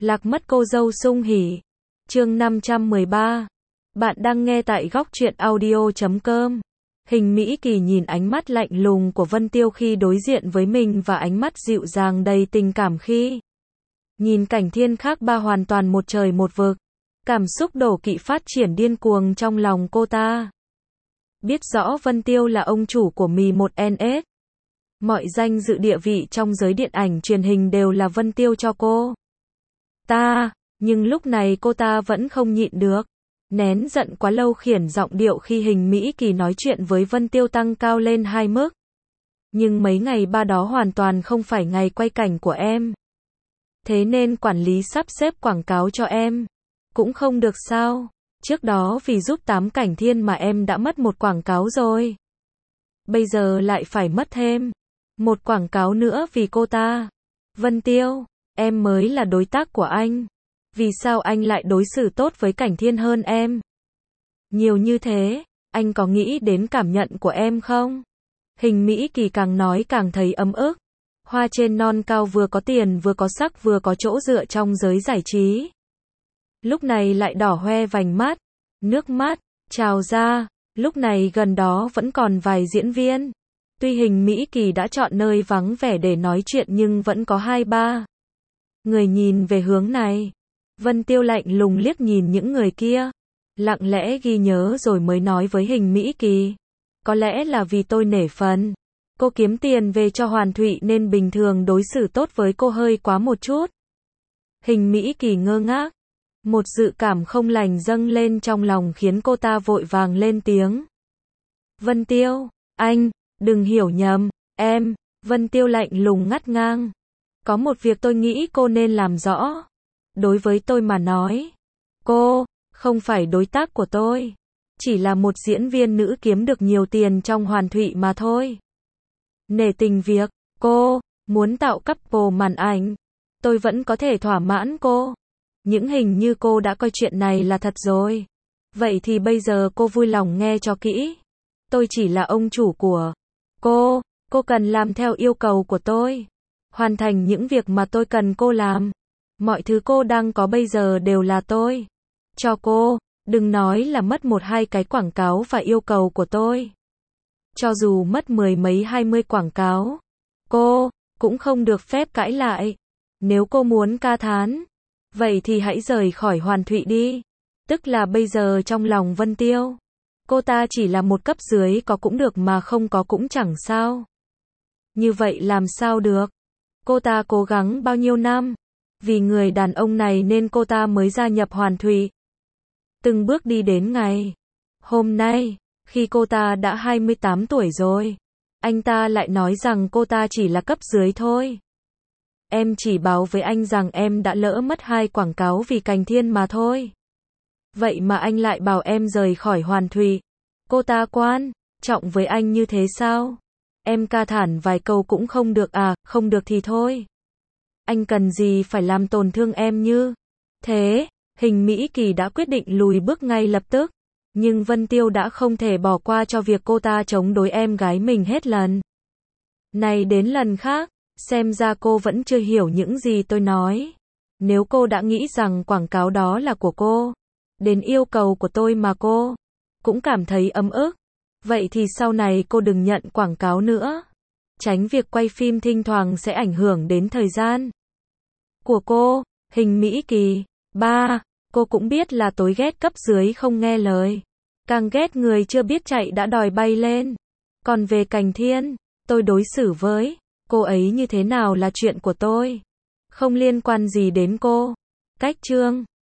Lạc mất cô dâu sung hỉ. Chương 513. Bạn đang nghe tại góc truyện audio.com. Hình Mỹ Kỳ nhìn ánh mắt lạnh lùng của Vân Tiêu khi đối diện với mình và ánh mắt dịu dàng đầy tình cảm khi nhìn Cảnh Thiên khác ba hoàn toàn một trời một vực. Cảm xúc đổ kỵ phát triển điên cuồng trong lòng cô ta. Biết rõ Vân Tiêu là ông chủ của Mi1NS. Mọi danh dự địa vị trong giới điện ảnh truyền hình đều là Vân Tiêu cho cô ta, nhưng lúc này cô ta vẫn không nhịn được. Nén giận quá lâu khiển giọng điệu khi Hình Mỹ Kỳ nói chuyện với Vân Tiêu tăng cao lên 2 mức. Nhưng mấy ngày ba đó hoàn toàn không phải ngày quay cảnh của em. Thế nên quản lý sắp xếp quảng cáo cho em cũng không được sao? Trước đó vì giúp 8 Cảnh Thiên mà em đã mất một quảng cáo rồi. Bây giờ lại phải mất thêm một quảng cáo nữa vì cô ta. Vân Tiêu, em mới là đối tác của anh. Vì sao anh lại đối xử tốt với Cảnh Thiên hơn em? Nhiều như thế, anh có nghĩ đến cảm nhận của em không? Hình Mỹ Kỳ càng nói càng thấy ấm ức. Hoa trên non cao vừa có tiền vừa có sắc vừa có chỗ dựa trong giới giải trí. Lúc này lại đỏ hoe vành mắt, nước mắt trào ra. Lúc này gần đó vẫn còn vài diễn viên. Tuy Hình Mỹ Kỳ đã chọn nơi vắng vẻ để nói chuyện nhưng vẫn có 2-3 người nhìn về hướng này. Vân Tiêu lạnh lùng liếc nhìn những người kia, lặng lẽ ghi nhớ rồi mới nói với Hình Mỹ Kỳ. Có lẽ là vì tôi nể phần cô kiếm tiền về cho Hoàn Thụy nên bình thường đối xử tốt với cô hơi quá một chút. Hình Mỹ Kỳ ngơ ngác. Một dự cảm không lành dâng lên trong lòng khiến cô ta vội vàng lên tiếng. Vân Tiêu, anh, đừng hiểu nhầm, em. Vân Tiêu lạnh lùng ngắt ngang. Có một việc tôi nghĩ cô nên làm rõ. Đối với tôi mà nói, cô không phải đối tác của tôi. Chỉ là một diễn viên nữ kiếm được nhiều tiền trong Hoàn Thụy mà thôi. Nể tình việc cô muốn tạo couple màn ảnh, tôi vẫn có thể thỏa mãn cô. Những hình như cô đã coi chuyện này là thật rồi. Vậy thì bây giờ cô vui lòng nghe cho kỹ. Tôi chỉ là ông chủ của cô cần làm theo yêu cầu của tôi. Hoàn thành những việc mà tôi cần cô làm. Mọi thứ cô đang có bây giờ đều là tôi cho cô, đừng nói là mất 1-2 cái quảng cáo và yêu cầu của tôi. Cho dù mất 10 mấy 20 quảng cáo, cô cũng không được phép cãi lại. Nếu cô muốn ca thán, vậy thì hãy rời khỏi Hoàn Thụy đi. Tức là bây giờ trong lòng Vân Tiêu, cô ta chỉ là một cấp dưới, có cũng được mà không có cũng chẳng sao. Như vậy làm sao được? Cô ta cố gắng bao nhiêu năm, vì người đàn ông này nên cô ta mới gia nhập Hoàn Thụy. Từng bước đi đến ngày hôm nay, khi cô ta đã 28 tuổi rồi, anh ta lại nói rằng cô ta chỉ là cấp dưới thôi. Em chỉ báo với anh rằng em đã lỡ mất 2 quảng cáo vì Cảnh Thiên mà thôi. Vậy mà anh lại bảo em rời khỏi Hoàn Thụy. Cô ta quan trọng với anh như thế sao? Em ca thản vài câu cũng không được à? Không được thì thôi. Anh cần gì phải làm tổn thương em như thế? Hình Mỹ Kỳ đã quyết định lùi bước ngay lập tức. Nhưng Vân Tiêu đã không thể bỏ qua cho việc cô ta chống đối em gái mình hết lần này đến lần khác. Xem ra cô vẫn chưa hiểu những gì tôi nói. Nếu cô đã nghĩ rằng quảng cáo đó là của cô, đến yêu cầu của tôi mà cô cũng cảm thấy ấm ức, vậy thì sau này cô đừng nhận quảng cáo nữa. Tránh việc quay phim thỉnh thoảng sẽ ảnh hưởng đến thời gian của cô. Hình Mỹ Kỳ. 3. Cô cũng biết là tối ghét cấp dưới không nghe lời. Càng ghét người chưa biết chạy đã đòi bay lên. Còn về Cảnh Thiên, tôi đối xử với cô ấy như thế nào là chuyện của tôi. Không liên quan gì đến cô. Cách chương